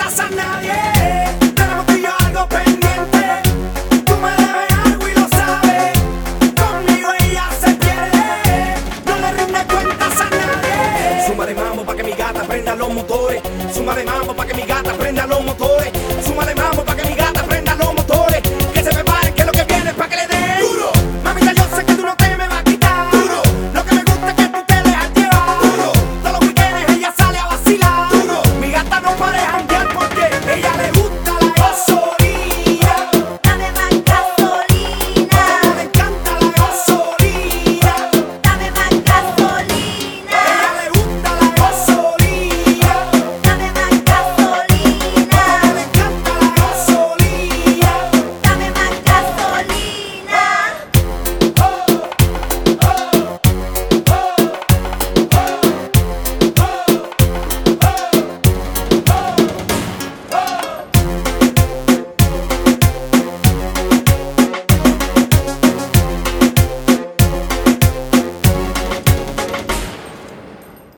cuentas a nadie. Tenemos tú y yo algo pendiente. Tú me debes algo y lo sabes. Conmigo ella se pierde. No le rinde cuentas a nadie. Suma de mambo pa' que mi gata prenda los motores. Suma de mambo pa' que mi gata prenda los motores. Suma de mambo pa' que mi gata